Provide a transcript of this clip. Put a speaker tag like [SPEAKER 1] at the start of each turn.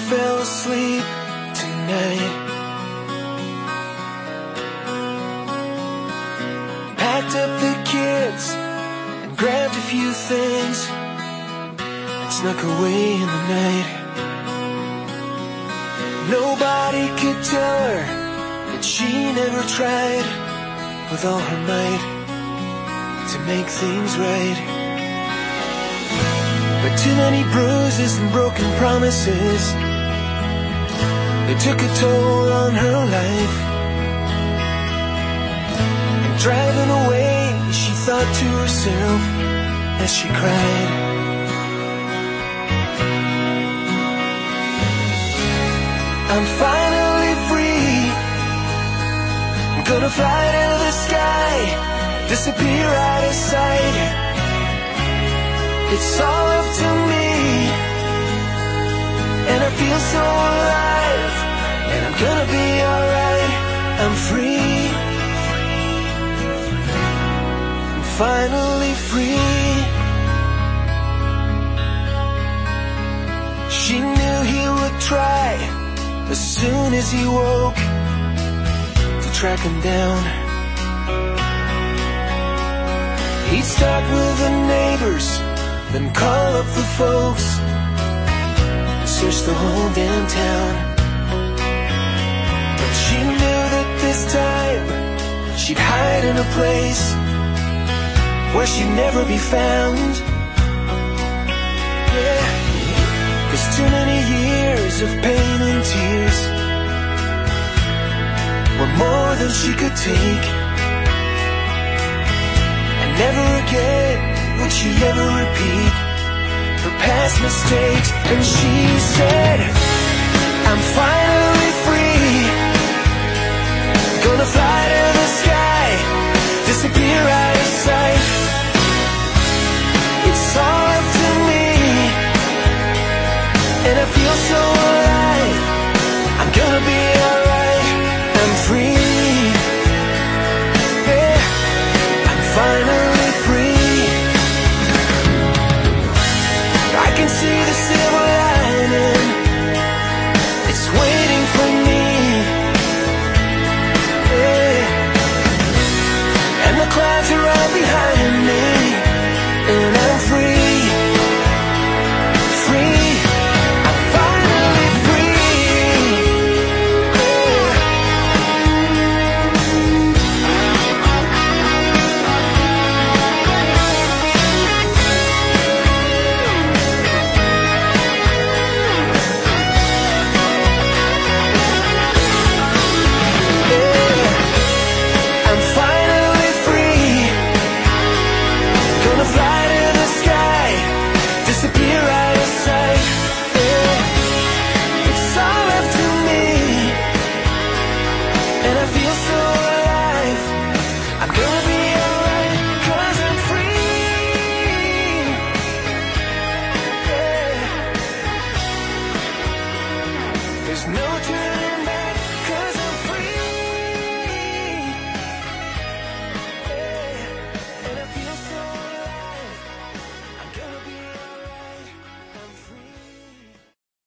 [SPEAKER 1] fell asleep tonight. Packed up the kids and grabbed a few things and snuck away in the night. Nobody could tell her that she never tried with all her might to make things right. But too many bruises and broken promises, they took a toll on her life. And driving away, she thought to herself as she cried, I'm finally free. I'm gonna fly to the sky, disappear out of sight. It's all up to me, and I feel so alive, and I'm gonna be alright. I'm free, I'm finally free. She knew he would try as soon as he woke to track him down. He'd start with the neighbors, then call up the folks and search the whole damn town. But she knew that this time she'd hide in a place where she'd never be found. Yeah, 'cause too many years of pain and tears were more than she could take. And never again would she ever repeat her past mistakes. And she said, I'm finally free, gonna fly to the sky, disappear out of sight. It's all up to me, and I feel so alive. I'm gonna be alright. I'm free, yeah, I'm finally free. I can see the silver lining, it's waiting for me, yeah. And the clouds are all behind me, and I'm free, free. I'm finally free, yeah. I'm finally free, gonna fly to the sky, disappear out of sight. Yeah, it's all up to me, and I feel so alive. I'm gonna be alright, 'cause I'm free, yeah. There's no turning